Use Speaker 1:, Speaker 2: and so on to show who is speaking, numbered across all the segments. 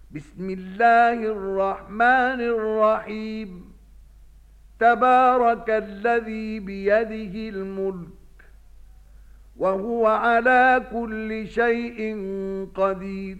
Speaker 1: بسم الله الرحمن الرحيم. تبارك الذي بيده الملك وهو على كل شيء قدير.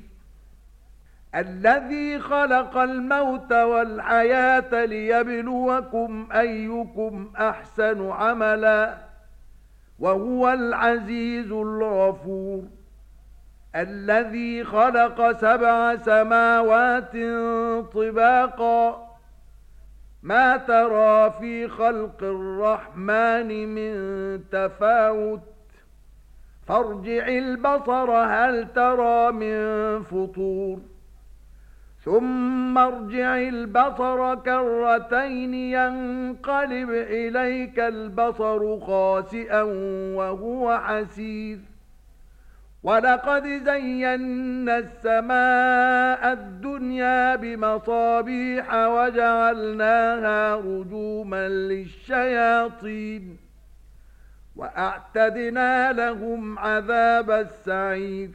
Speaker 1: الذي خلق الموت والحياة ليبلوكم أيكم أحسن عملا وهو العزيز الغفور. الذي خلق 7 سماوات طباقا ما ترى في خلق الرحمن من تفاوت فارجع البصر هل ترى من فطور ثم ارجع البصر كرتين ينقلب إليك البصر خاسئا وهو حسير. ولقد زينا السماء الدنيا بمصابيح وجعلناها رجوما للشياطين وأعتدنا لهم عذاب السعير.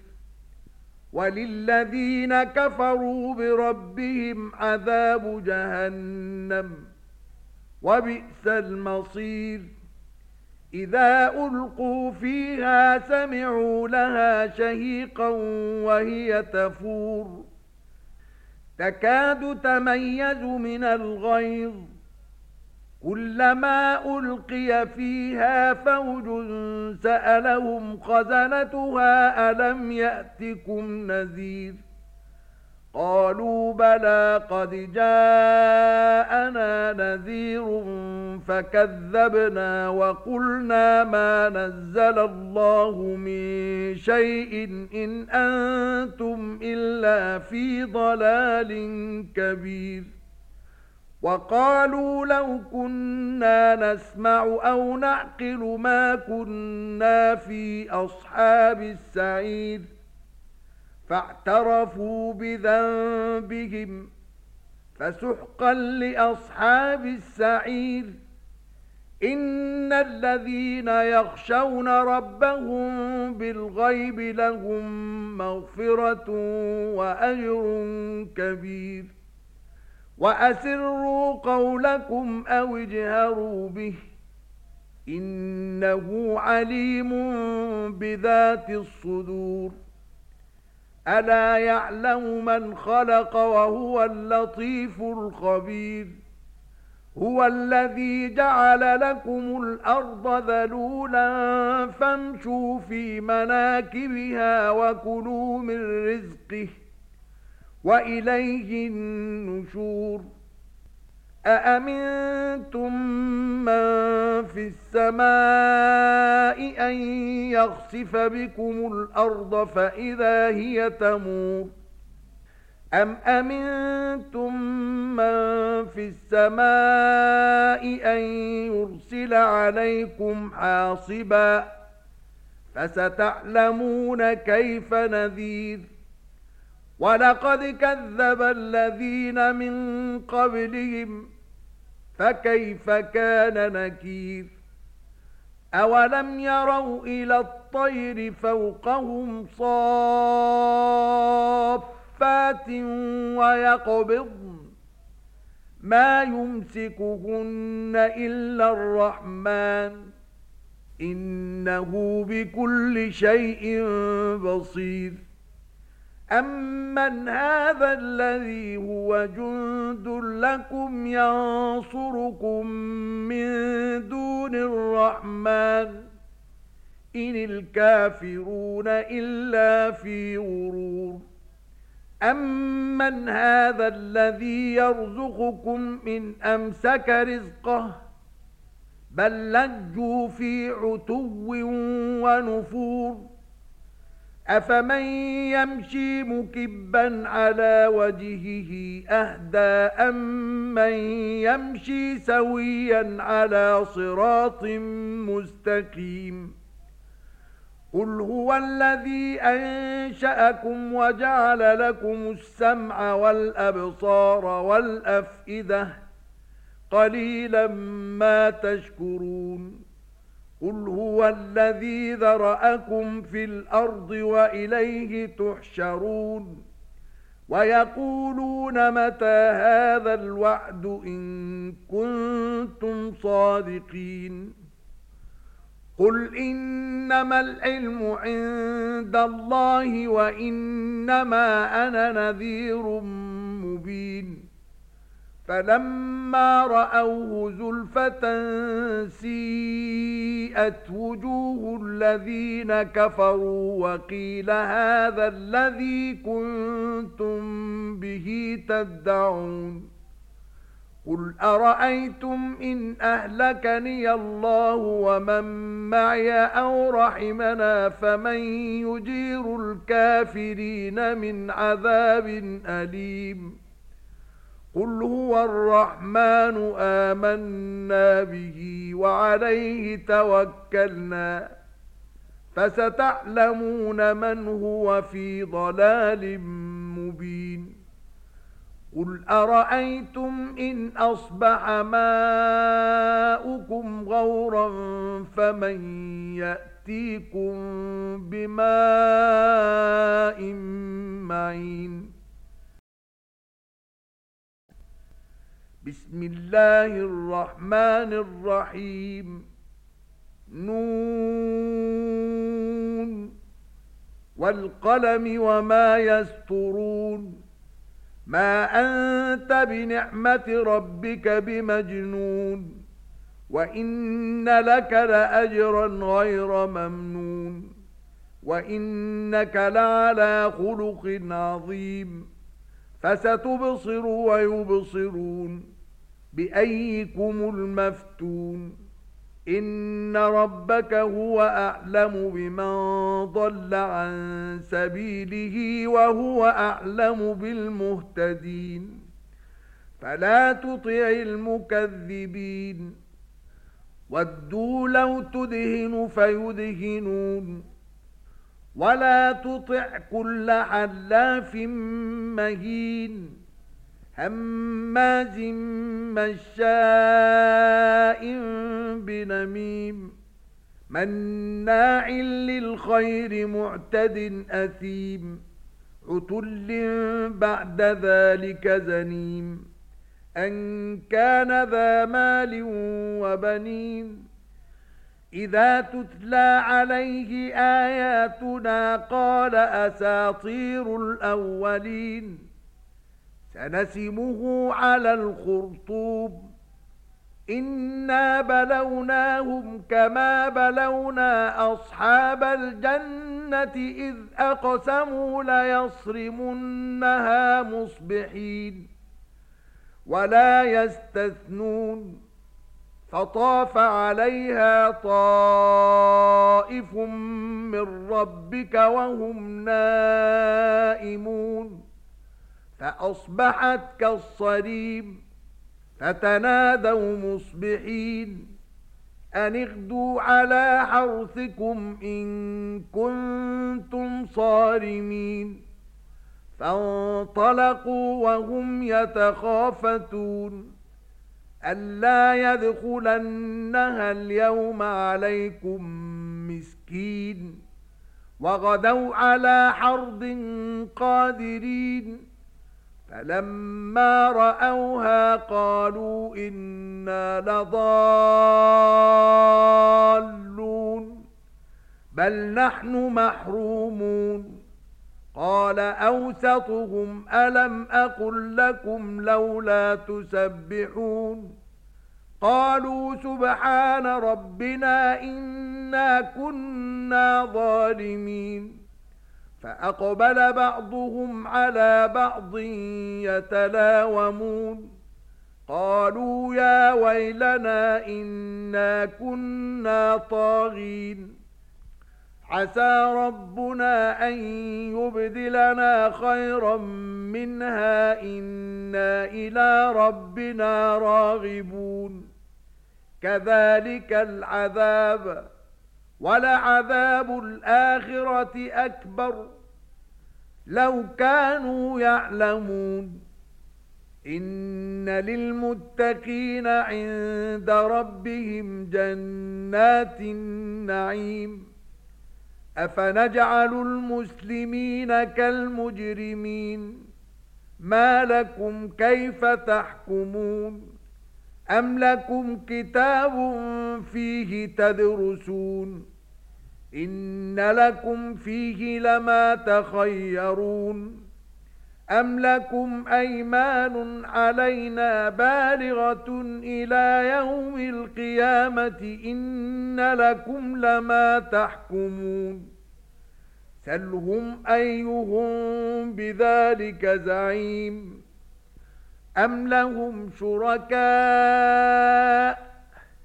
Speaker 1: وللذين كفروا بربهم عذاب جهنم وبئس المصير. إذا ألقوا فيها سمعوا لها شهيقا وهي تفور تكاد تميز من الغيظ كلما ألقي فيها فوج سألهم خزنتها ألم يأتكم نذير قالوا بلى قد جاءنا نذير فكذبنا وقلنا ما نزل الله من شيء إن أنتم إلا في ضلال كبير. وقالوا لو كنا نسمع أو نعقل ما كنا في أصحاب السعير فاعترفوا بذنبهم فسحقا لأصحاب السعير. إن الذين يخشون ربهم بالغيب لهم مغفرة وأجر كبير. وأسروا قولكم أو اجهروا به إنه عليم بذات الصدور. ألا يعلم من خلق وهو اللطيف الخبير. هو الذي جعل لكم الأرض ذلولا فامشوا في مناكبها وكلوا من رزقه وإليه النشور. أأمنتم من في السماء أن يخسف بكم الأرض فإذا هي تمور أم أمنتم من في السماء أن يرسل عليكم حاصبا فستعلمون كيف نذير. ولقد كذب الذين من قبلهم فكيف كان نكير. أولم يروا إلى الطير فوقهم صافات ويقبضن ما يمسكهن إلا الرحمن إنه بكل شيء بصير. أمن هذا الذي هو جند لكم ينصركم من دون الرحمن إن الكافرون إلا في غرور. أمن هذا الذي يرزقكم إن أمسك رزقه بل لجوا في عتو ونفور. أفمن يمشي مكبا على وجهه أهدى أمن يمشي سويا على صراط مستقيم. قل هو الذي أنشأكم وجعل لكم السمع والأبصار والأفئدة قليلا ما تشكرون. قل هو الذي ذرأكم في الأرض وإليه تحشرون ويقولون متى هذا الوعد إن كنتم صادقين قل إنما العلم عند الله وإنما أنا نذير مبين فلما رأوه زلفة سيئت وجوه الذين كفروا وقيل هذا الذي كنتم به تدعون قل أرأيتم إن أهلكني الله ومن معي أو رحمنا فمن يجير الكافرين من عذاب أليم قل هو الرحمن آمنا به وعليه توكلنا فستعلمون من هو في ضلال مبين قل أرأيتم إن أصبح ماؤكم غورا فمن يأتيكم بماء معين بسم الله الرحمن الرحيم نون والقلم وما يسطرون ما أنت بنعمة ربك بمجنون وإن لك لأجرا غير ممنون وإنك لعلى خلق عظيم فستبصر ويبصرون بأيكم المفتون إن ربك هو أعلم بمن ضل عن سبيله وهو أعلم بالمهتدين فلا تطع المكذبين ودوا لو تدهن فيدهنون ولا تطع كل حلاف مهين هماز مشاء بنميم مناع للخير معتد أثيم عتل بعد ذلك زنيم أن كان ذا مال وبنين إذا تتلى عليه آياتنا قال أساطير الأولين سنسمه على الخرطوم إنا بلوناهم كما بلونا أصحاب الجنة إذ أقسموا ليصرمنها مصبحين ولا يستثنون فطاف عليها طائف من ربك وهم نائمون فأصبحت كالصريم فتنادوا مصبحين أن اغدوا على حرثكم إن كنتم صارمين فانطلقوا وهم يتخافتون ألا يدخلنها اليوم عليكم مسكين وغدوا على حرد قادرين فلما رأوها قالوا إنا لضالون بل نحن محرومون قال أوسطهم ألم أقل لكم لولا تسبحون قالوا سبحان ربنا إنا كنا ظالمين فأقبل بعضهم على بعض يتلاومون قالوا يا ويلنا إنا كنا طاغين عسى ربنا أن يبدلنا خيرا منها إنا إلى ربنا راغبون كذلك العذاب ولعذاب الآخرة أكبر لو كانوا يعلمون إن للمتقين عند ربهم جنات النعيم أفنجعل المسلمين كالمجرمين ما لكم كيف تحكمون أم لكم كتاب فيه تدرسون إن لكم فيه لما تخيرون أم لكم أيمان علينا بالغة إلى يوم القيامة إن لكم لما تحكمون سلهم أيهم بذلك زعيم أم لهم شركاء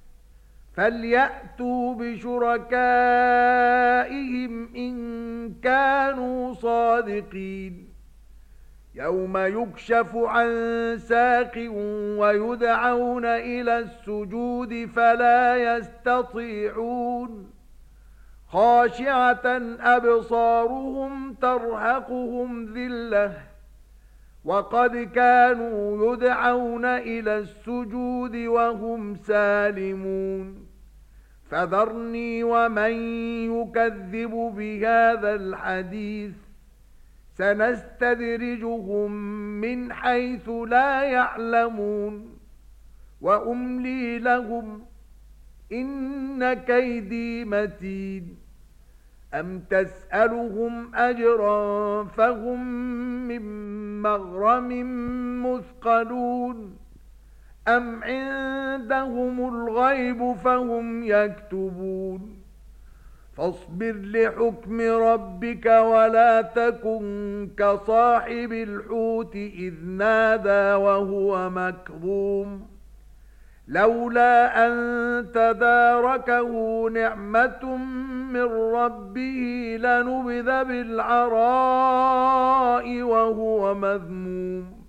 Speaker 1: فليأتوا بشركائهم إن كانوا صادقين يوم يكشف عن ساق ويدعون إلى السجود فلا يستطيعون خاشعة أبصارهم ترهقهم ذلة وقد كانوا يدعون إلى السجود وهم سالمون فذرني ومن يكذب بهذا الحديث سنستدرجهم من حيث لا يعلمون وأملي لهم إن كيدي متين أم تسألهم أجرا فهم من مغرم مثقلون أم عندهم الغيب فهم يكتبون فاصبر لحكم ربك ولا تكن كصاحب الحوت إذ نادى وهو مكظوم لولا أن تداركه نعمة من ربه لنبذ بالعراء وهو مذموم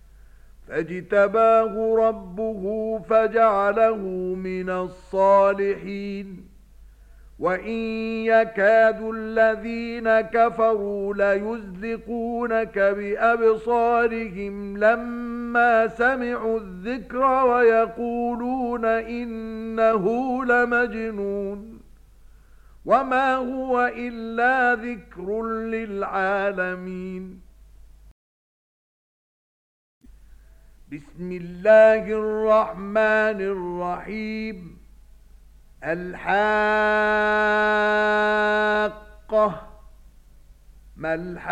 Speaker 1: فاجتباه ربه فجعله من الصالحين وإن يكاد الذين كفروا ليزلقونك بأبصارهم لما سمعوا الذكر ويقولون إنه لمجنون وما هو إلا ذكر للعالمين بسم الله الرحمن الرحيم الحاقة ما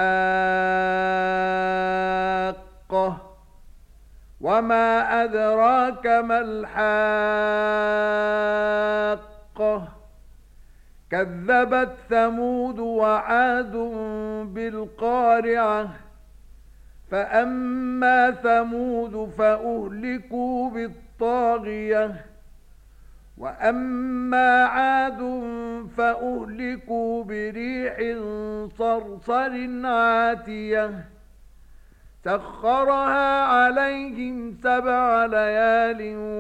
Speaker 1: الحاقة وما أدراك ما الحاقة كذبت ثمود وعاد بالقارعة فأما ثمود فأهلكوا بالطاغية وأما عاد فأهلكوا بريح صرصر عاتية سخرها عليهم 7 ليال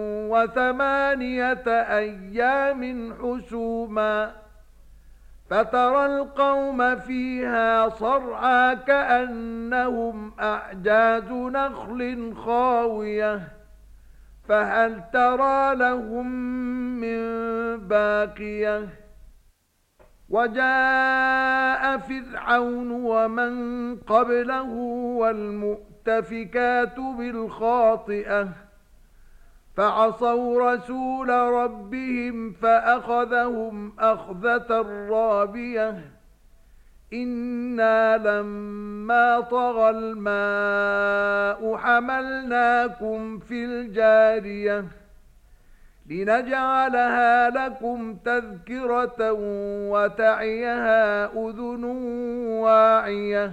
Speaker 1: و8 أيام حسوما فترى القوم فيها صرعى كأنهم أعجاز نخل خاوية فهل ترى لهم من باقية وجاء فرعون ومن قبله والمؤتفكات بالخاطئة فعصوا رسول ربهم فأخذهم أخذة رابية إنا لما طغى الماء حملناكم في الجارية لنجعلها لكم تذكرة وتعيها أذن واعية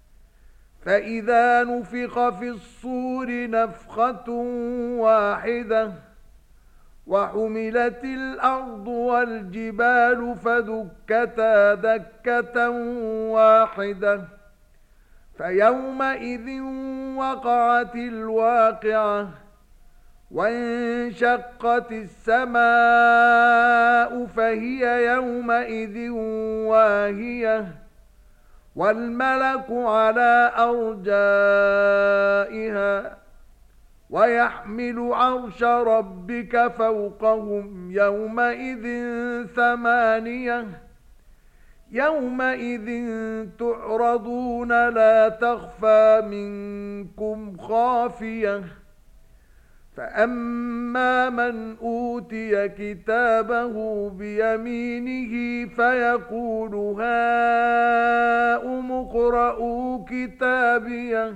Speaker 1: فإذا نفخ في الصور نفخة واحدة وحملت الأرض والجبال فدكتا دكة واحدة فيومئذ وقعت الواقعة وانشقت السماء فهي يومئذ واهية والملك على أرجائها ويحمل عرش ربك فوقهم يومئذ 8 يومئذ تعرضون لا تخفى منكم خافية فأما من أوتي كتابه بيمينه فيقول هاؤم اقرءوا كتابيه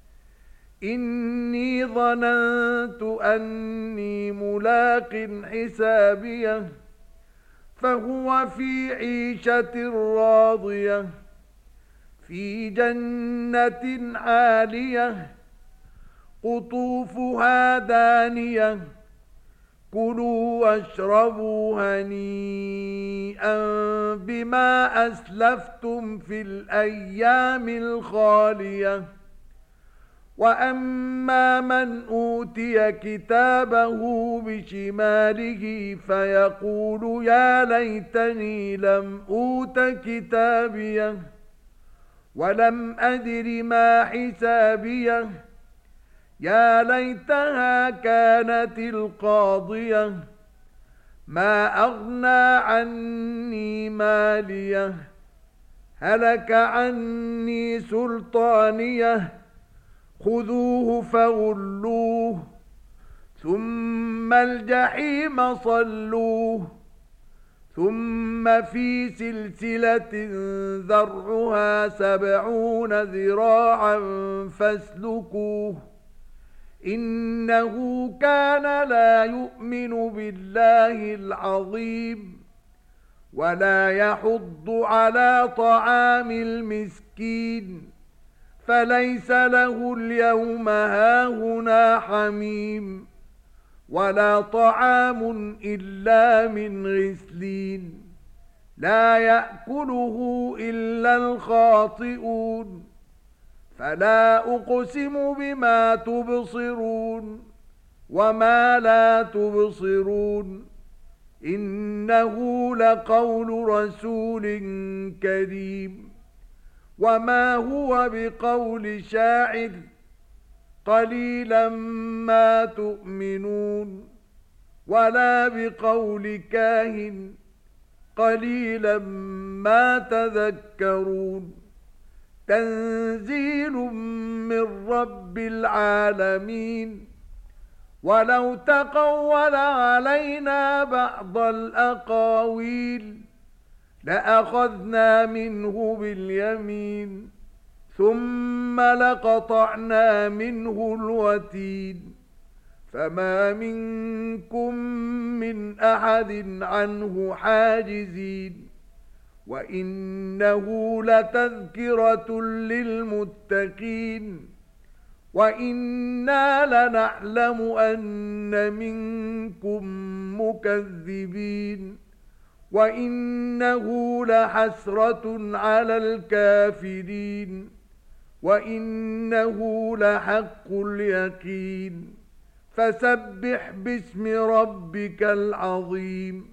Speaker 1: إني ظننت أني ملاق حسابيه فهو في عيشة راضية في جنة عالية قطوفها دانية كلوا واشربوا هنيئا بما أسلفتم في الأيام الخالية وأما من أوتي كتابه بشماله فيقول يا ليتني لم أوت كتابيه ولم أدر ما حسابيه يا ليتها كانت القاضية ما أغنى عني ماليه هلك عني سلطانيه خذوه فغلوه ثم الجحيم صلوه ثم في سلسلة ذرعها 70 ذراعا فاسلكوه إنه كان لا يؤمن بالله العظيم ولا يحض على طعام المسكين فليس له اليوم هاهنا حميم ولا طعام إلا من غسلين لا يأكله إلا الخاطئون فلا أقسم بما تبصرون وما لا تبصرون إنه لقول رسول كريم وما هو بقول شاعر قليلا ما تؤمنون ولا بقول كاهن قليلا ما تذكرون تنزيل من رب العالمين ولو تقول علينا بعض الأقاويل لأخذنا منه باليمين ثم لقطعنا منه الوتين فما منكم من أحد عنه حاجزين وإنه لتذكرة للمتقين وإنا لنعلم أن منكم مكذبين وإنه لحسرة على الكافرين وإنه لحق اليقين فسبح باسم ربك العظيم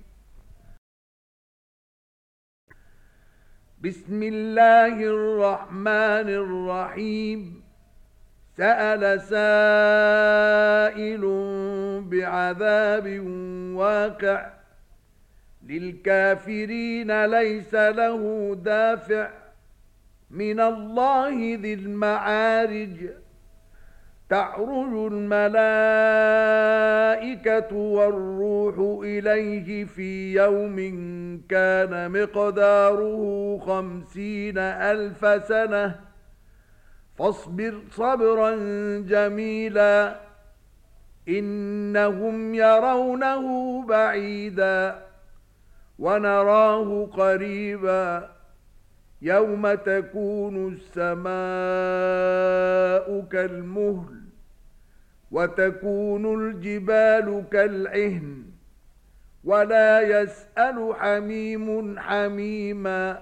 Speaker 1: بسم الله الرحمن الرحيم سأل سائل بعذاب واقع للكافرين ليس له دافع من الله ذي المعارج تعرج الملائكة والروح إليه في يوم كان مقداره 50,000 سنة فاصبر صبرا جميلا إنهم يرونه بعيدا ونراه قريبا يوم تكون السماء كالمهل وتكون الجبال كالعهن ولا يسأل حميم حميما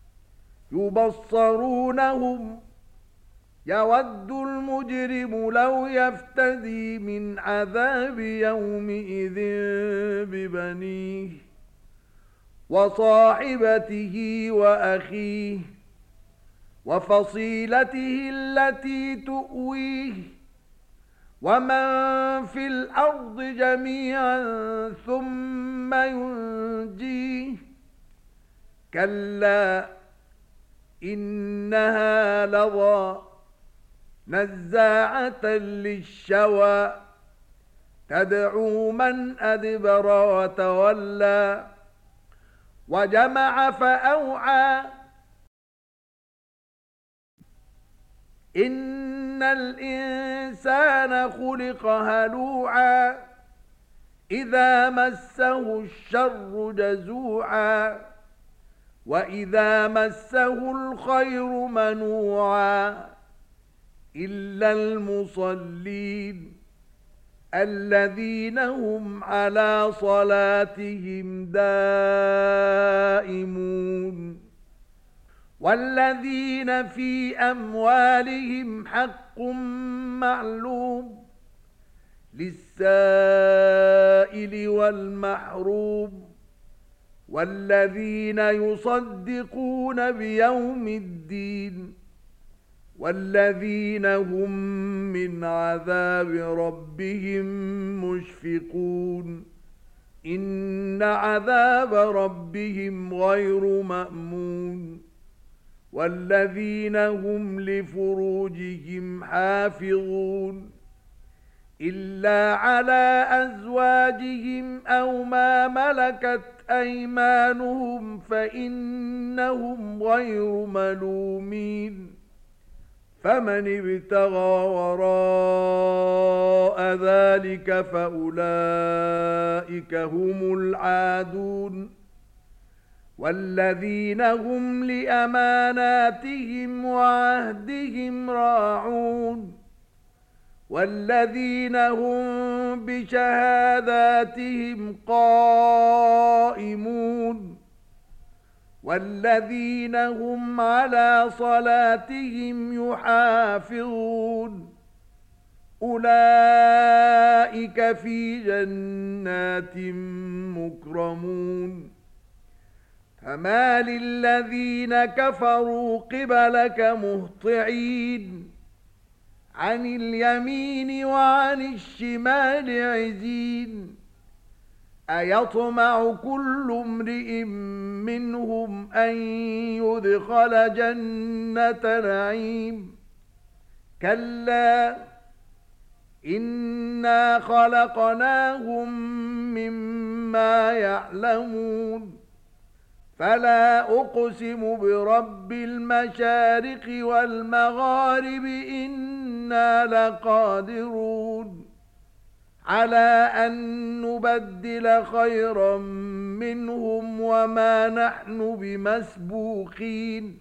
Speaker 1: يبصرونهم يود المجرم لو يفتدي من عذاب يومئذ ببنيه وصاحبته وأخيه وفصيلته التي تؤويه ومن في الأرض جميعا ثم ينجيه كلا إنها لظى نزاعة للشوى تدعو من أدبر وتولى وجمع فأوعى إن الإنسان خلق هلوعا إذا مسه الشر جزوعا وإذا مسه الخير منوعا إلا المصلين الذين هم على صلاتهم دائمون والذين في أموالهم حق معلوم للسائل والمحروم والذين يصدقون بيوم الدين والذين هم من عذاب ربهم مشفقون إن عذاب ربهم غير مأمون والذين هم لفروجهم حافظون إلا على أزواجهم أو ما ملكت أيمانهم فإنهم غير ملومين فمن ابتغى وراء ذلك فأولئك هم العادون والذين هم لأماناتهم وعهدهم راعون والذين هم بشهاداتهم قائمون والذين هم على صلاتهم يحافظون أولئك في جنات مكرمون فما للذين كفروا قبلك مهطعين عن اليمين وعن الشمال عزين أيطمع كل امرئ منهم أن يدخل جنة نعيم كلا إنا خلقناهم مما يعلمون فلا أقسم برب المشارق والمغارب إنا لقادرون على أن نبدل خيرا منهم وما نحن بمسبوقين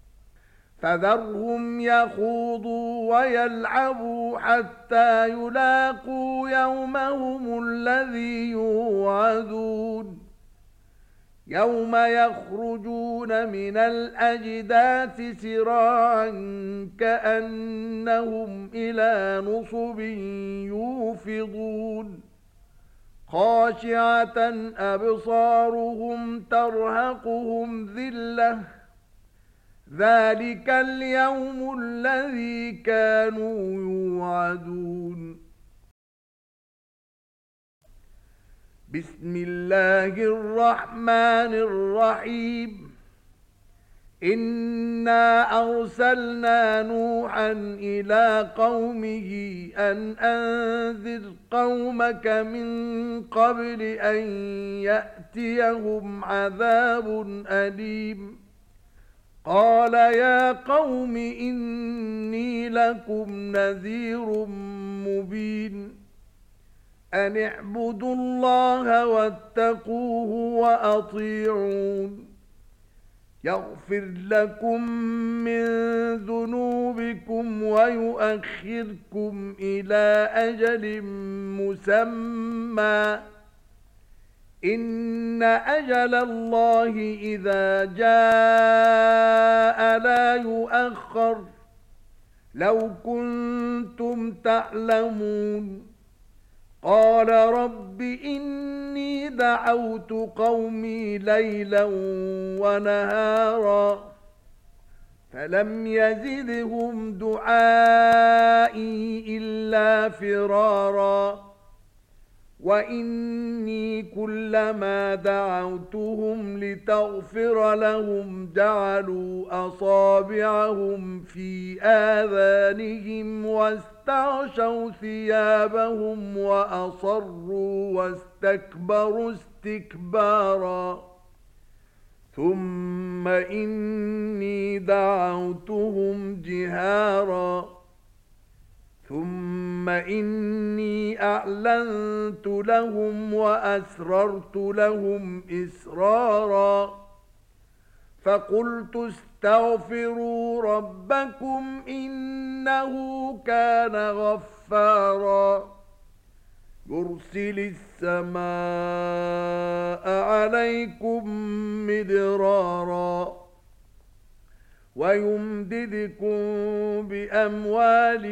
Speaker 1: فذرهم يخوضوا ويلعبوا حتى يلاقوا يومهم الذي يوعدون يوم يخرجون من الأجداث سراعا كأنهم إلى نصب يوفضون خاشعة أبصارهم ترهقهم ذلة ذلك اليوم الذي كانوا يوعدون بسم الله الرحمن الرحيم إنا أرسلنا نوحا إلى قومه أن أنذر قومك من قبل أن يأتيهم عذاب أليم قال يا قوم إني لكم نذير مبين أن اعبدوا الله واتقوه وأطيعون يغفر لكم من ذنوبكم ويؤخركم إلى أجل مسمى إن أجل الله إذا جاء لا يؤخر لو كنتم تعلمون قال رب إني دعوت قومي ليلا ونهارا فلم يزدهم دعائي إلا فرارا وإني كلما دعوتهم لتغفر لهم جعلوا أصابعهم في آذانهم واستغشوا ثيابهم وأصروا واستكبروا استكبارا ثم إني دعوتهم جهارا ثم إني أعلنت لهم وأسررت لهم إسرارا فقلت استغفروا ربكم إنه كان غفارا يرسل السماء عليكم مدرارا ويمددكم بأموال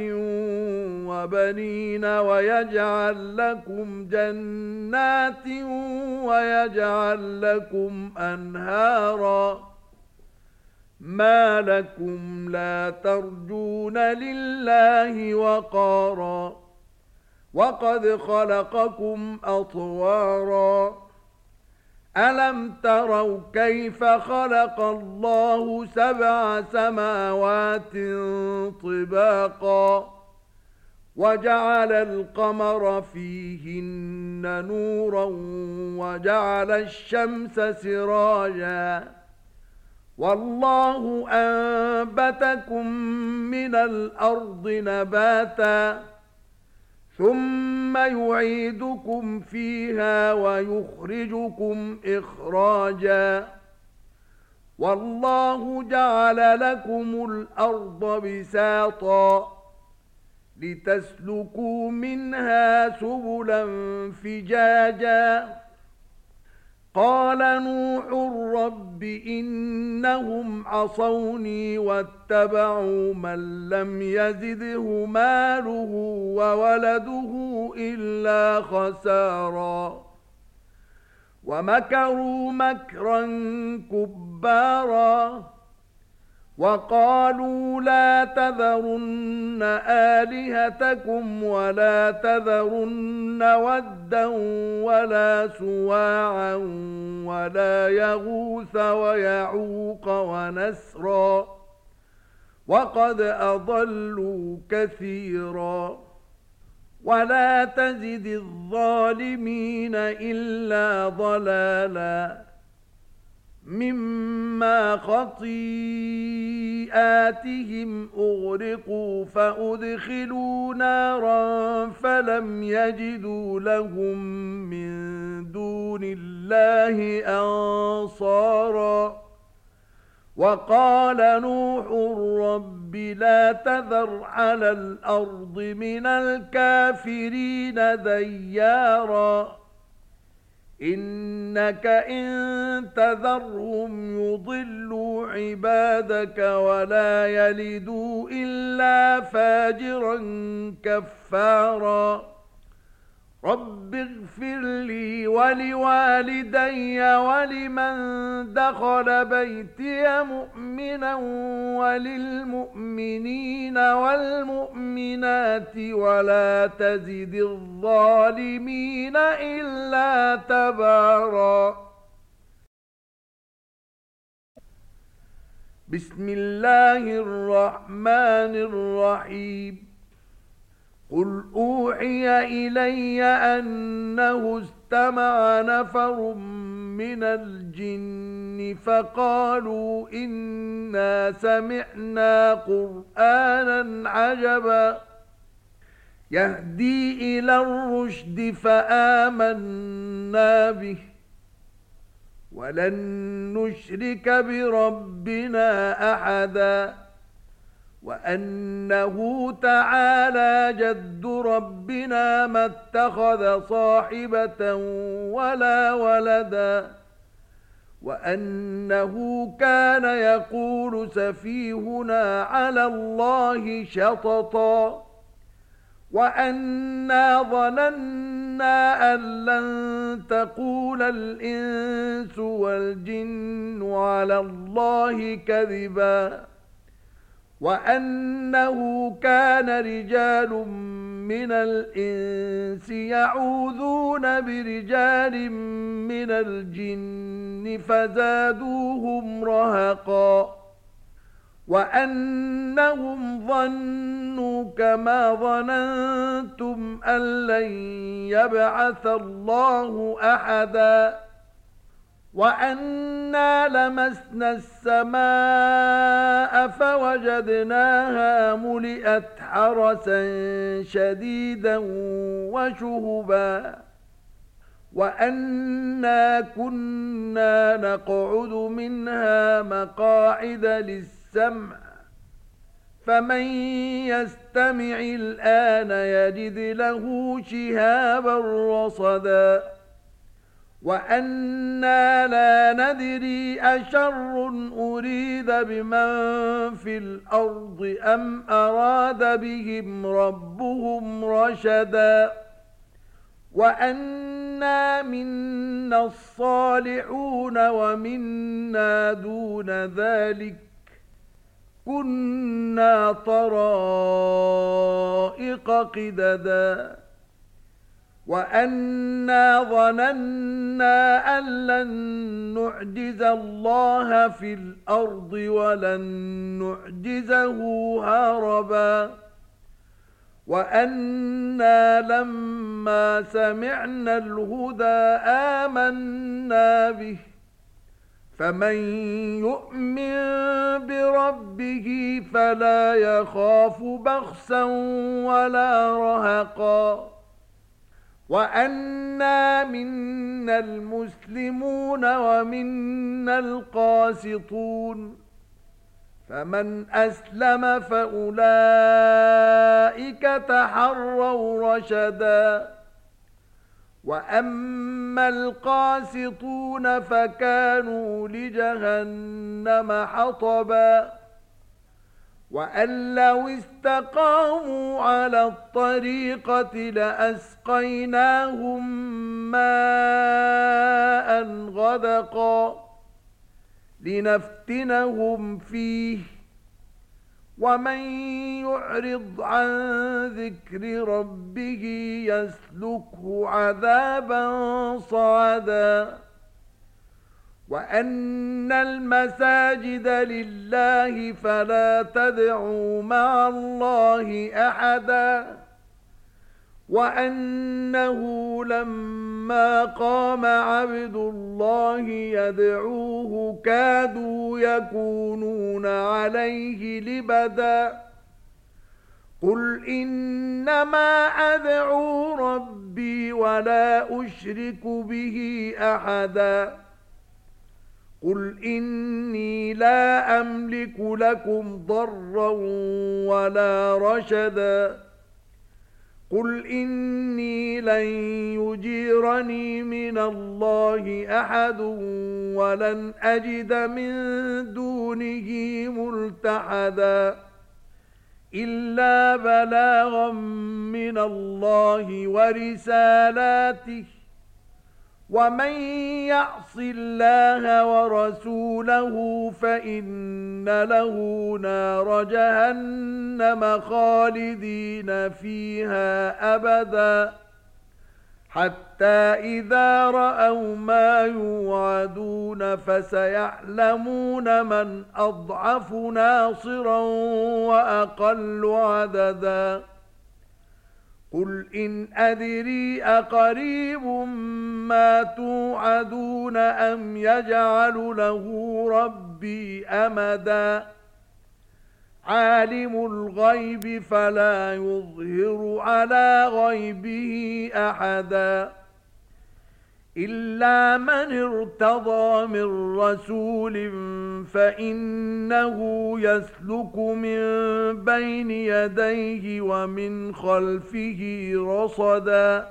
Speaker 1: وبنين ويجعل لكم جنات ويجعل لكم أنهارا ما لكم لا ترجون لله وقارا وقد خلقكم أطوارا ألم تروا كيف خلق الله 7 سماوات طباقا وجعل القمر فيهن نورا وجعل الشمس سراجا والله أنبتكم من الأرض نباتا ثم يعيدكم فيها ويخرجكم إخراجا والله جعل لكم الأرض بساطا لتسلكوا منها سبلا فجاجا قال نوح رب إنهم عصوني واتبعوا من لم يزده ماله وولده إلا خسارا ومكروا مكرا كبارا وقالوا لا تذرن آلهتكم ولا تذرن ودا ولا سواعا ولا يغوث ويعوق ونسرا وقد أضلوا كثيرا ولا تزد الظالمين إلا ضلالا مما خطيئاتهم أغرقوا فأدخلوا نارا فلم يجدوا لهم من دون الله أنصارا وقال نوح رب لا تذر على الأرض من الكافرين ديارا إنك إن تذرهم يضلوا عبادك ولا يلدوا إلا فاجرا كفارا رب اغفر لي ولوالدي ولمن دخل بيتي مؤمنا وللمؤمنين والمؤمنات ولا تزد الظالمين إلا تبارا بسم الله الرحمن الرحيم قل أوحي إلي أنه استمع نفر من الجن فقالوا إنا سمعنا قرآنا عجبا يهدي إلى الرشد فآمنا به ولن نشرك بربنا أحدا وأنه تعالى جد ربنا ما اتخذ صاحبة ولا ولدا وأنه كان يقول سفيهنا على الله شططا وأنا ظننا أن لن تقول الإنس والجن على الله كذبا وأنه كان رجال من الإنس يعوذون برجال من الجن فزادوهم رهقا وأنهم ظنوا كما ظننتم أن لن يبعث الله أحدا وأنا لمسنا السماء فوجدناها ملئت حرسا شديدا وشهبا وأنا كنا نقعد منها مقاعد للسمع فمن يستمع الآن يجد له شهابا رصدا وأنا لا ندري أشر أريد بمن في الأرض أم أراد بهم ربهم رشدا وأنا منا الصالحون ومنا دون ذلك كنا طرائق قددا وأنا ظننا أن لن نعجز الله في الأرض ولن نعجزه هربا وأنا لما سمعنا الهدى آمنا به فمن يؤمن بربه فلا يخاف بخسا ولا رهقا وأنا منا المسلمون ومنا القاسطون فمن أسلم فأولئك تحروا رشدا وأما القاسطون فكانوا لجهنم حطبا وأن لو استقاموا على الطريقة لأسقيناهم ماء غدقا لنفتنهم فيه ومن يعرض عن ذكر ربه يسلكه عذابا صعدا وأن المساجد لله فلا تدعوا مع الله أحدا وأنه لما قام عبد الله يدعوه كادوا يكونون عليه لبدا قل إنما أدعو ربي ولا أشرك به أحدا قل إني لا أملك لكم ضرا ولا رشدا قل إني لن يجيرني من الله أحد ولن أجد من دونه ملتحدا إلا بلاغا من الله ورسالاته ومن يعص الله ورسوله فإن له نار جهنم خالدين فيها أبدا حتى إذا رأوا ما يوعدون فسيعلمون من أضعف ناصرا وأقل عددا قل إن أدري أقريب ما توعدون أم يجعل له ربي أمدا عالم الغيب فلا يظهر على غيبه أحدا إلا من ارتضى من رسول فإنه يسلك من بين يديه ومن خلفه رصدا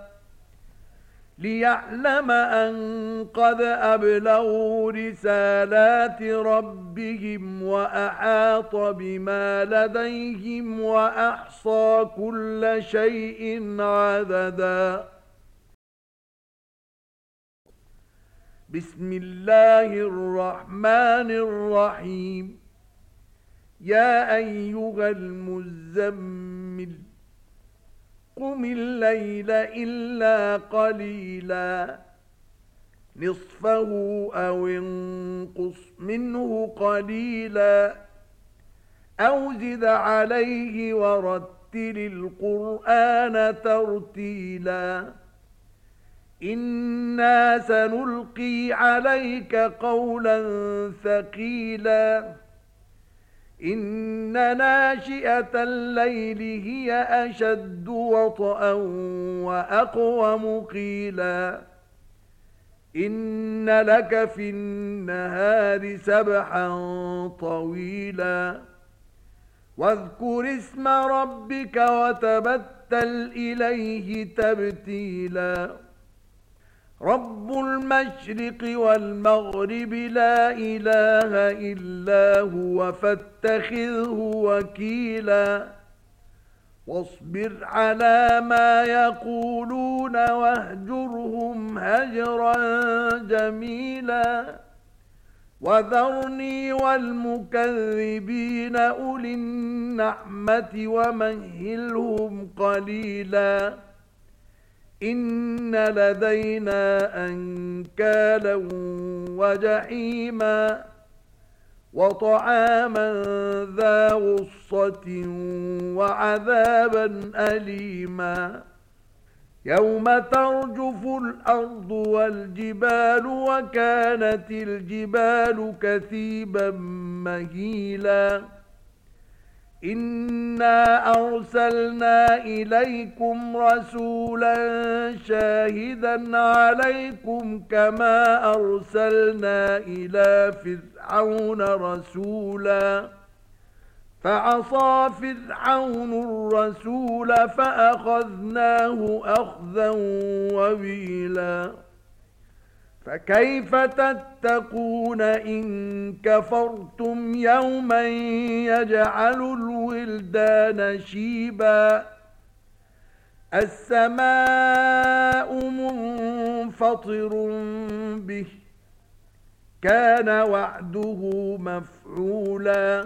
Speaker 1: ليعلم أن قد أبلغوا رسالات ربهم وأحاط بما لديهم وأحصى كل شيء عددا بسم الله الرحمن الرحيم يا أيها المزمل قم الليل إلا قليلا نصفه أو انقص منه قليلا أو زد عليه ورتل القرآن ترتيلا إنا سنلقي عليك قولا ثقيلا إن ناشئة الليل هي أشد وطئا وأقوم قيلا إن لك في النهار سبحا طويلا واذكر اسم ربك وتبتل إليه تبتيلا رب المشرق والمغرب لا إله إلا هو فاتخذه وكيلا واصبر على ما يقولون واهجرهم هجرا جميلا وذرني والمكذبين أولي النعمة ومهلهم قليلا إن لدينا أنكالا وجحيما وطعاما ذا غصة وعذابا أليما يوم ترجف الأرض والجبال وكانت الجبال كثيبا مهيلا إنا أرسلنا إليكم رسولا شاهدا عليكم كما أرسلنا إلى فرعون رسولا فعصى فرعون الرسول فأخذناه أخذا وبيلا فكيف تتقون إن كفرتم يوما يجعل الولدان شيبا السماء منفطر به كان وعده مفعولا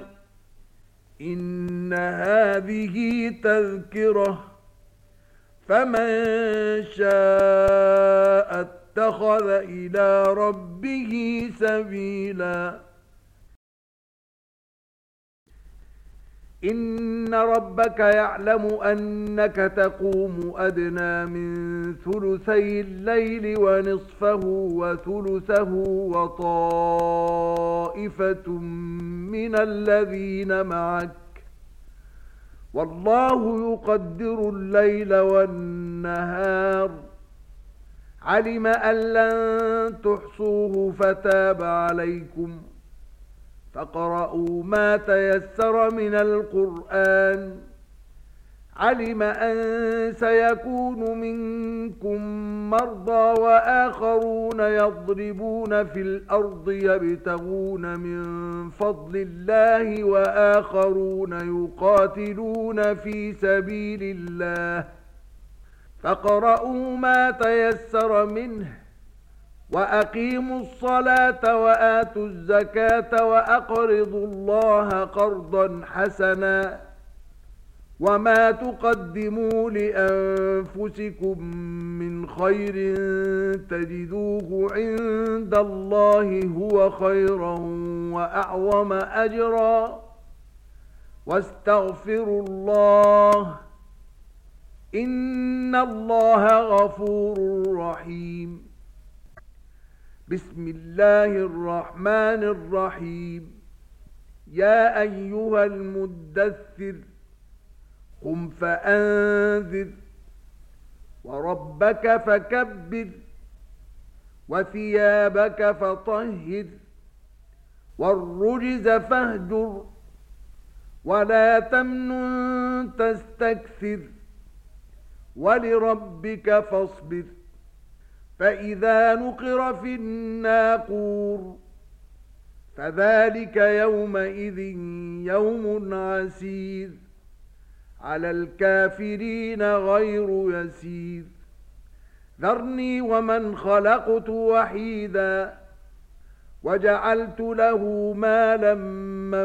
Speaker 1: إن هذه تذكرة فمن شاء اتخذ إلى ربه سبيلا إن ربك يعلم أنك تقوم أدنى من ثلثي الليل ونصفه وثلثه وطائفة من الذين معك والله يقدر الليل والنهار علم أن لن تحصوه فتاب عليكم فاقرؤوا ما تيسر من القرآن علم أن سيكون منكم مرضى وآخرون يضربون في الأرض يبتغون من فضل الله وآخرون يقاتلون في سبيل الله فاقرؤوا ما تيسر منه وأقيموا الصلاة وآتوا الزكاة وأقرضوا الله قرضا حسنا وما تقدموا لأنفسكم من خير تجدوه عند الله هو خيرا وأعظم أجرا واستغفروا الله إن الله غفور رحيم بسم الله الرحمن الرحيم يا أيها المدثر قم فأنذر وربك فكبر وثيابك فطهر والرجز فاهجر ولا تمنن تستكثر ولربك فاصبر فإذا نقر في الناقور فذلك يومئذ يوم عسير على الكافرين غير يسير ذرني ومن خلقت وحيدا وجعلت له مالا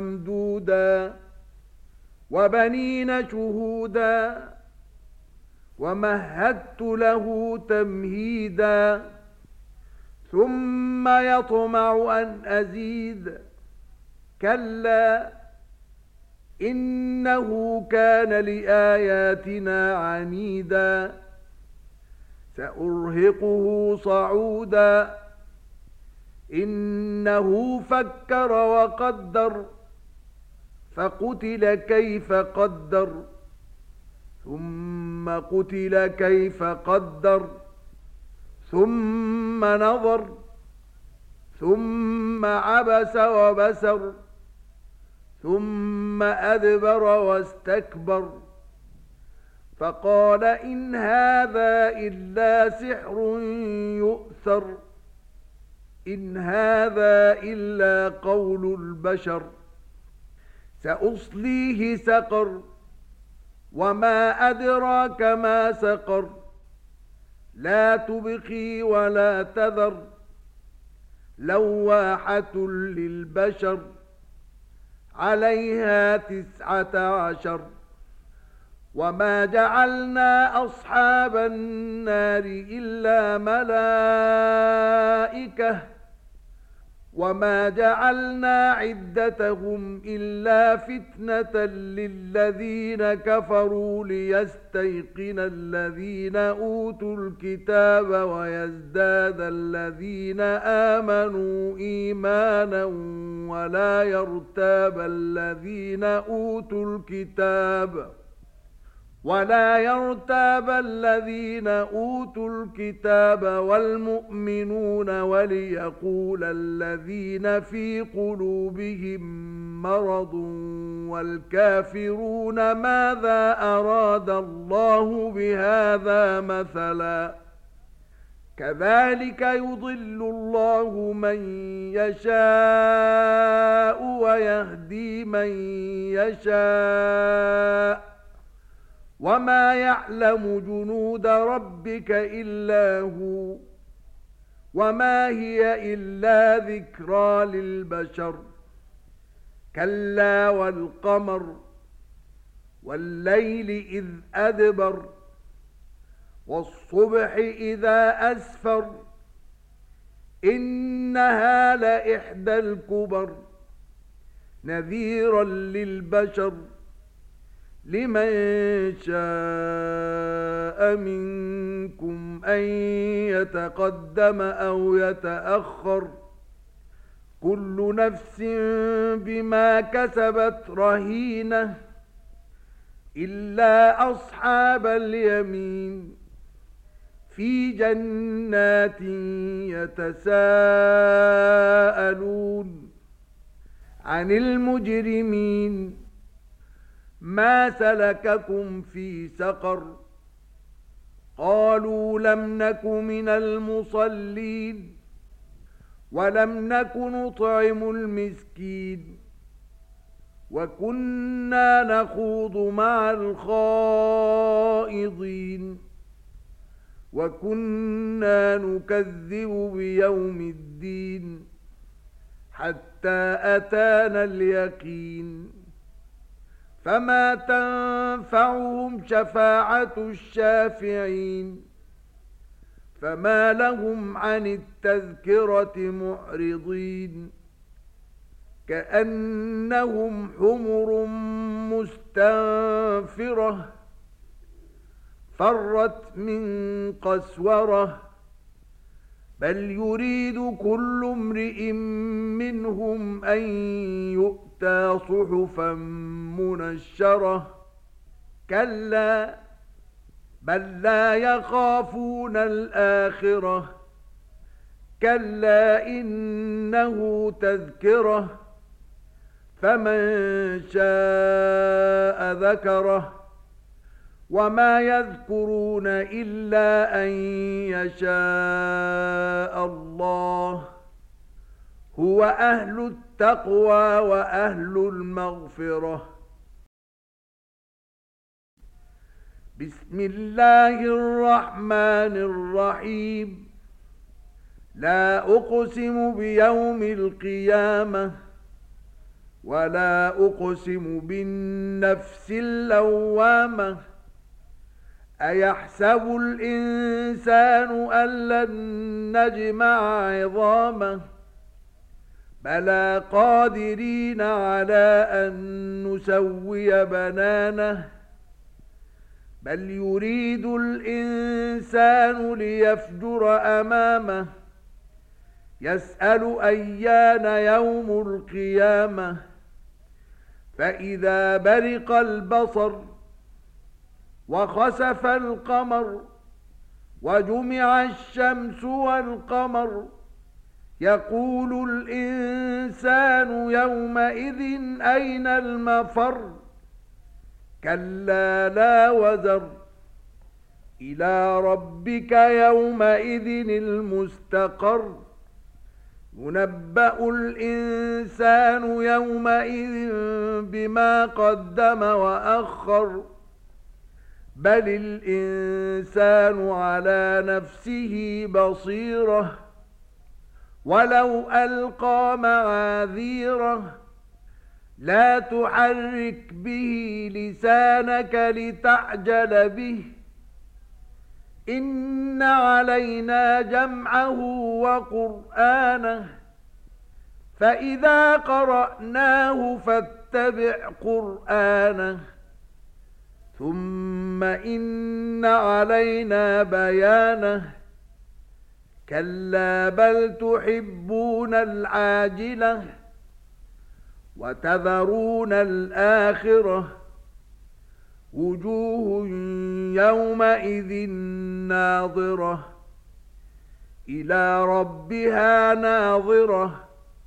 Speaker 1: ممدودا وبنين شهودا ومهدت له تمهيدا ثم يطمع أن أزيد كلا إنه كان لآياتنا عنيدا سأرهقه صعودا إنه فكر وقدر فقتل كيف قدر ثم قتل كيف قدر ثم نظر ثم عبس وبسر ثم أدبر واستكبر فقال إن هذا إلا سحر يؤثر إن هذا إلا قول البشر سأصليه سقر وما أدراك ما سقر لا تبقي ولا تذر لواحة للبشر عليها 19 وما جعلنا أصحاب النار إلا ملائكة وما جعلنا عدتهم إلا فتنة للذين كفروا ليستيقن الذين أوتوا الكتاب ويزداد الذين آمنوا إيمانا ولا يرتاب الذين أوتوا الكتاب والمؤمنون وليقول الذين في قلوبهم مرض والكافرون ماذا أراد الله بهذا مثلا كذلك يضل الله من يشاء ويهدي من يشاء وما يعلم جنود ربك إلا هو وما هي إلا ذكرى للبشر كلا والقمر والليل إذ أدبر والصبح إذا أسفر إنها لإحدى الكبر نذيرا للبشر لمن شاء منكم أن يتقدم أو يتأخر كل نفس بما كسبت رهينة إلا أصحاب اليمين في جنات يتساءلون عن المجرمين ما سلككم في سقر قالوا لم نك من المصلين ولم نك نطعم المسكين وكنا نخوض مع الخائضين وكنا نكذب بيوم الدين حتى أتانا اليقين فما تنفعهم شفاعة الشافعين فما لهم عن التذكرة معرضين كأنهم حمر مستنفرة فرت من قسورة بل يريد كل امرئ منهم أن يؤتى صحفا منشرة كلا بل لا يخافون الآخرة كلا إنه تذكرة فمن شاء ذكره وما يذكرون إلا أن يشاء الله هو أهل التقوى وأهل المغفرة بسم الله الرحمن الرحيم لا أقسم بيوم القيامة ولا أقسم بالنفس اللوامة أيحسب الإنسان أن لن نجمع عظامه بلى قادرين على أن نسوي بنانه بل يريد الإنسان ليفجر أمامه يسأل أيان يوم القيامة فإذا برق البصر وخسف القمر وجمع الشمس والقمر يقول الإنسان يومئذ أين المفر كلا لا وزر إلى ربك يومئذ المستقر ينبأ الإنسان يومئذ بما قدم وأخر بل الإنسان على نفسه بصيرة ولو ألقى معاذيره لا تحرك به لسانك لتعجل به إن علينا جمعه وقرآنه فإذا قرأناه فاتبع قرآنه ثم إن علينا بيانه كلا بل تحبون العاجلة وتذرون الآخرة وجوه يومئذ ناظرة إلى ربها ناظرة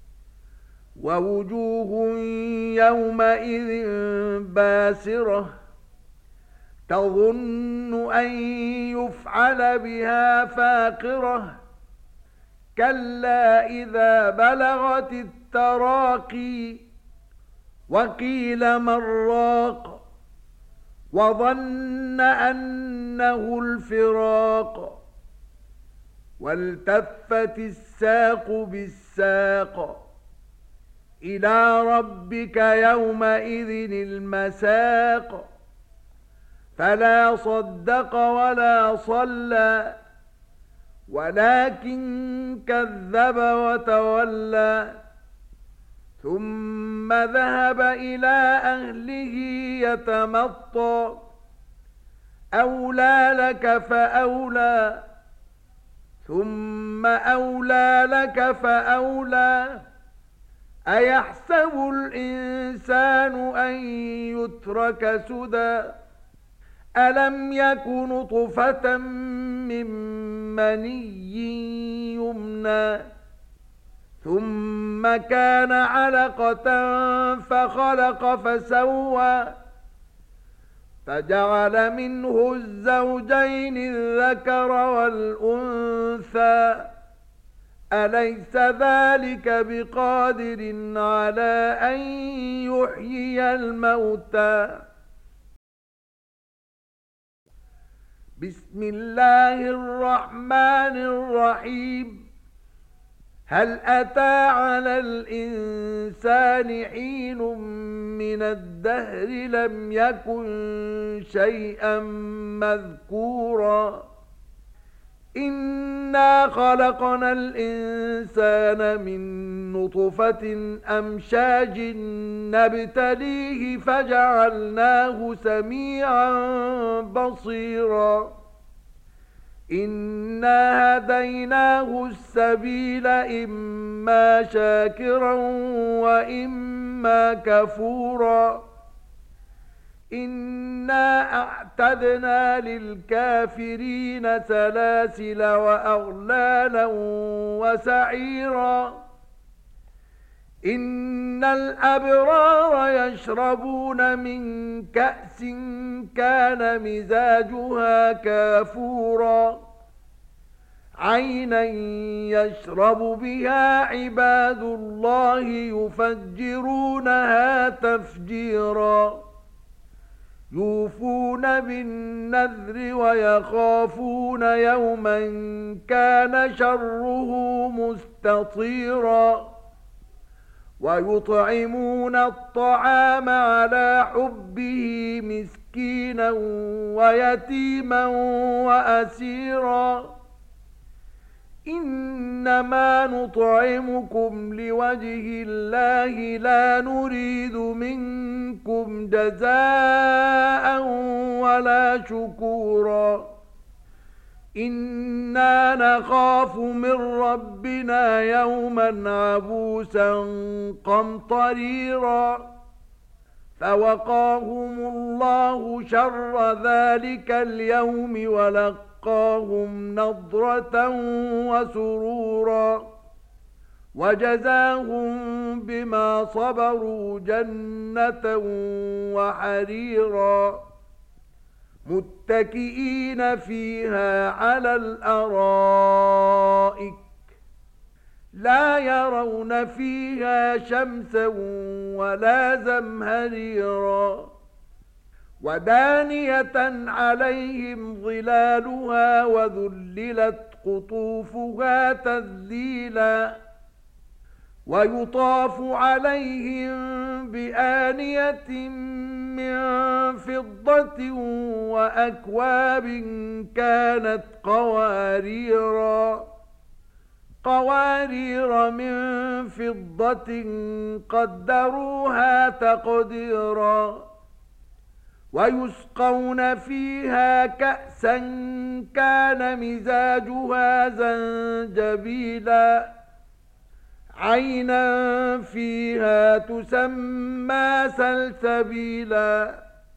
Speaker 1: ووجوه يومئذ باسرة تظن أن يفعل بها فاقرة كلا إذا بلغت التراقي وقيل من راق وظن أنه الفراق والتفت الساق بالساق إلى ربك يومئذ المساق فلا صدق ولا صلى ولكن كذب وتولى ثم ذهب إلى أهله يتمطى أولى لك فأولى ثم أولى لك فأولى أيحسب الإنسان أن يترك سدى ألم يك نطفة من مني يمنى ثم كان علقة فخلق فسوى فجعل منه الزوجين الذكر والأنثى أليس ذلك بقادر على أن يحيي الموتى بسم الله الرحمن الرحيم هل أتى على الإنسان حين من الدهر لم يكن شيئا مذكورا إنا خلقنا الإنسان من نطفة أمشاج نبتليه فجعلناه سميعا بصيرا إنا هديناه السبيل إما شاكرا وإما كفورا إنا أعتدنا للكافرين سلاسل وأغلالا وسعيرا إن الأبرار يشربون من كأس كان مزاجها كافورا عينا يشرب بها عباد الله يفجرونها تفجيرا يوفون بالنذر ويخافون يوما كان شره مستطيرا ويطعمون الطعام على حبه مسكينا مسكينا ويتيما وأسيرا إنما نطعمكم لوجه الله لا نريد منكم جزاء ولا شكورا إنا نخاف من ربنا يوما عبوسا قمطريرا فوقاهم الله شر ذلك اليوم ولقاهم نضرة وسرورا وجزاهم بما صبروا جنة وحريرا متكئين فيها على الأرائك لا يرون فيها شمسا ولا زمهريرا ودانية عليهم ظلالها وذللت قطوفها تذليلا ويطاف عليهم بآنية من فضة وأكواب كانت قوارير من فضة قدروها تقديرا ويسقون فيها كأسا كان مزاجها زنجبيلا عينا فيها تسمى سلسبيلا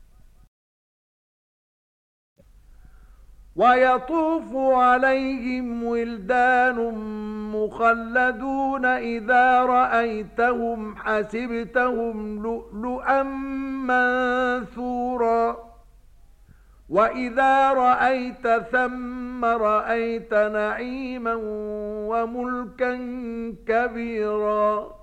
Speaker 1: ويطوف عليهم ولدان مخلدون إذا رأيتهم حسبتهم لؤلؤا منثورا وإذا رأيت ثم رأيت نعيما وملكا كبيرا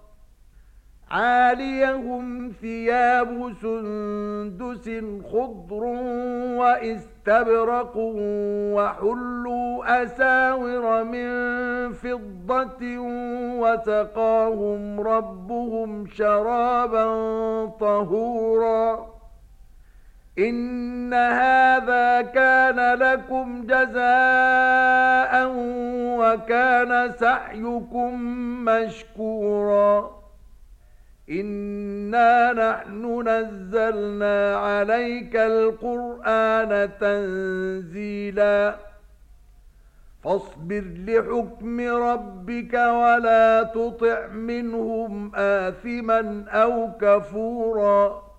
Speaker 1: عاليهم ثياب سندس خضر واستبرق وحلوا أساور من فضة وسقاهم ربهم شرابا طهورا إن هذا كان لكم جزاء وكان سعيكم مشكورا إنا نحن نزلنا عليك القرآن تنزيلا فاصبر لحكم ربك ولا تطع منهم آثما أو كفورا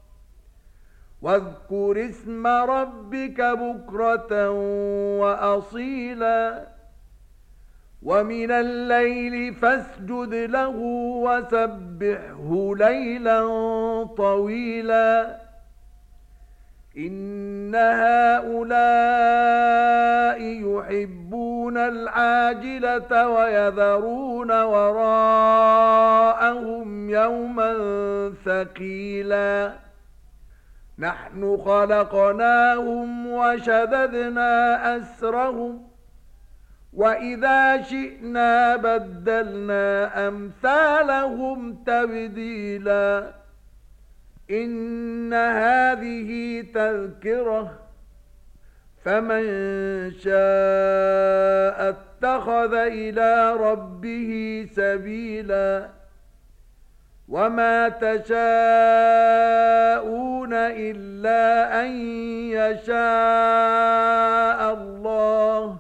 Speaker 1: واذكر اسم ربك بكرة وأصيلا ومن الليل فاسجد له وسبحه ليلا طويلا إن هؤلاء يحبون العاجلة ويذرون وراءهم يوما ثقيلا نحن خلقناهم وشددنا أسرهم وإذا شئنا بدلنا أمثالهم تبديلا إن هذه تذكرة فمن شاء اتخذ إلى ربه سبيلا وما تشاءون إلا أن يشاء الله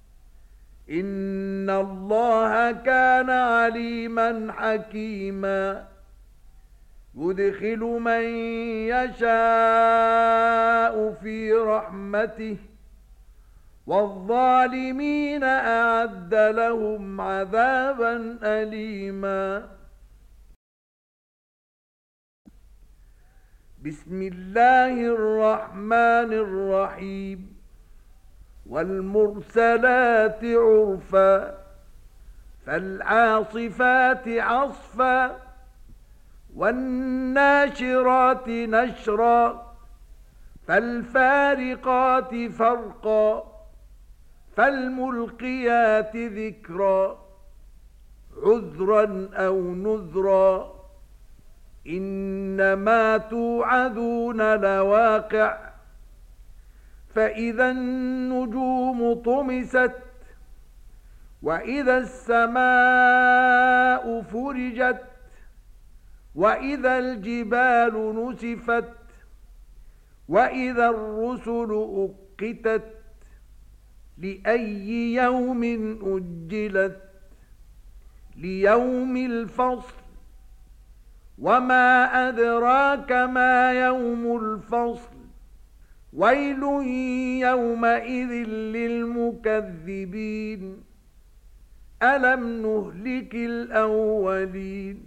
Speaker 1: إن الله كان عليما حكيما يدخل من يشاء في رحمته والظالمين أعد لهم عذابا أليما بسم الله الرحمن الرحيم والمرسلات عرفا فالعاصفات عصفا والناشرات نشرا فالفارقات فرقا فالملقيات ذكرا عذرا أو نذرا إنما توعدون لواقع فإذا النجوم طمست وإذا السماء فرجت وإذا الجبال نسفت وإذا الرسل أقتت لأي يوم أجلت ليوم الفصل وما أدراك ما يوم الفصل ويل يومئذ للمكذبين ألم نهلك الأولين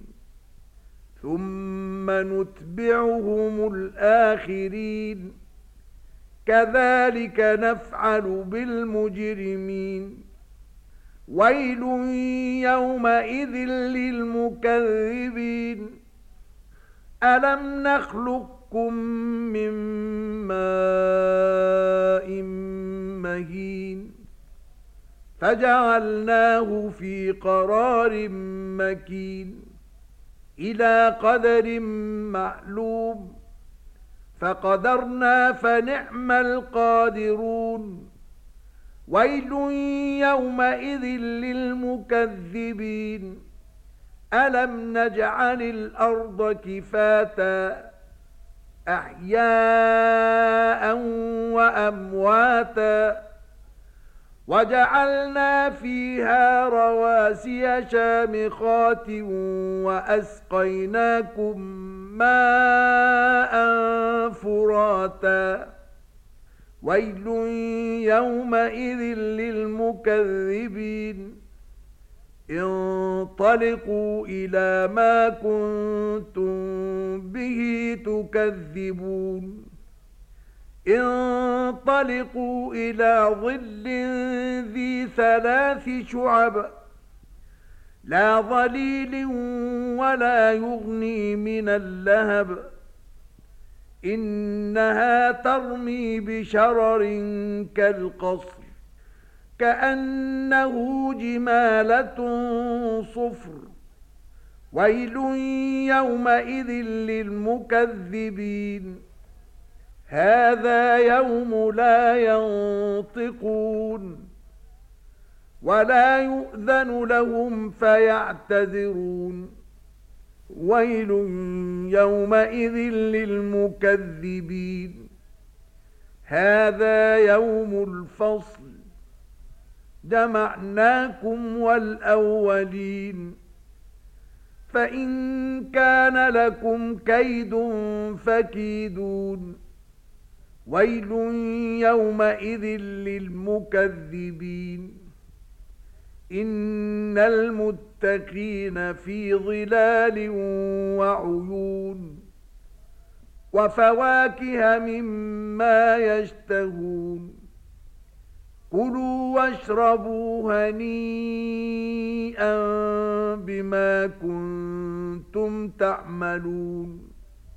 Speaker 1: ثم نتبعهم الآخرين كذلك نفعل بالمجرمين ويل يومئذ للمكذبين ألم نخلقكم من ماء مهين فجعلناه في قرار مكين إلى قدر معلوم فقدرنا فنعم القادرون ويل يومئذ للمكذبين ألم نجعل الأرض كفاتا أحياء وأمواتا وجعلنا فيها رواسي شامخات وأسقيناكم ماء فراتا ويل يومئذ للمكذبين انطلقوا إلى ما كنتم به تكذبون انطلقوا إلى ظل ذي 3 شعب لا ظليل ولا يغني من اللهب إنها ترمي بشرر كالقصر كأنه جمالة صفر ويل يومئذ للمكذبين هذا يوم لا ينطقون ولا يؤذن لهم فيعتذرون ويل يومئذ للمكذبين هذا يوم الفصل جمعناكم والأولين فإن كان لكم كيد فكيدون ويل يومئذ للمكذبين إن المتقين في ظلال وعيون وفواكه مما يشتهون كلوا واشربوا هنيئا بما كنتم تعملون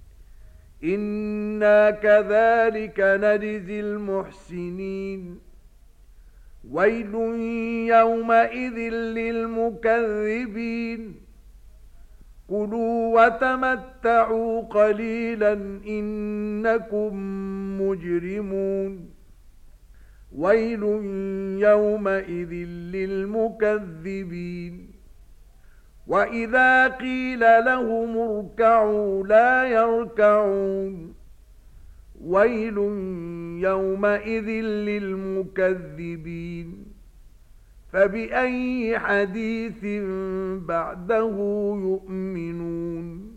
Speaker 1: إنا كذلك نجزي المحسنين ويل يومئذ للمكذبين كلوا وتمتعوا قليلا إنكم مجرمون ويل يومئذ للمكذبين وإذا قيل لهم اركعوا لا يركعون ويل يومئذ للمكذبين فبأي حديث بعده يؤمنون